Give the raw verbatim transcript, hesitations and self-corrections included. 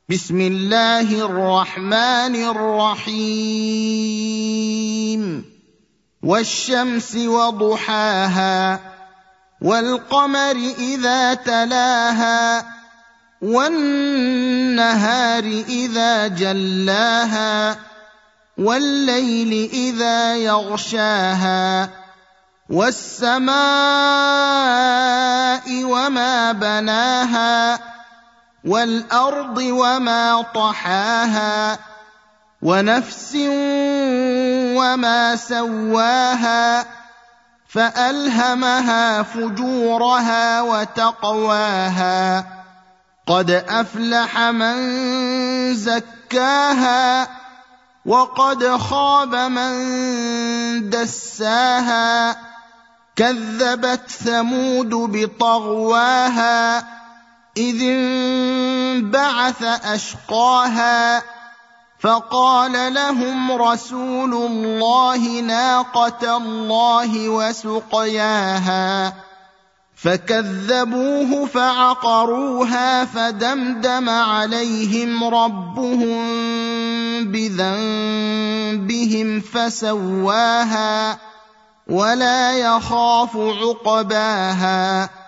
بسم الله الرحمن الرحيم والشمس وضحاها والقمر إذا تلاها والنهار إذا جلاها والليل إذا يغشاها والسماء وما بناها والأرض وما طحاها ونفس وما سواها فألهمها فجورها وتقواها قد أفلح من زكاها وقد خاب من دساها كذبت ثمود بطغواها إذ انبعث أشقاها فقال لهم رسول الله ناقة الله وسقياها فكذبوه فعقروها فدمدم عليهم ربهم بذنبهم فسواها ولا يخاف عقباها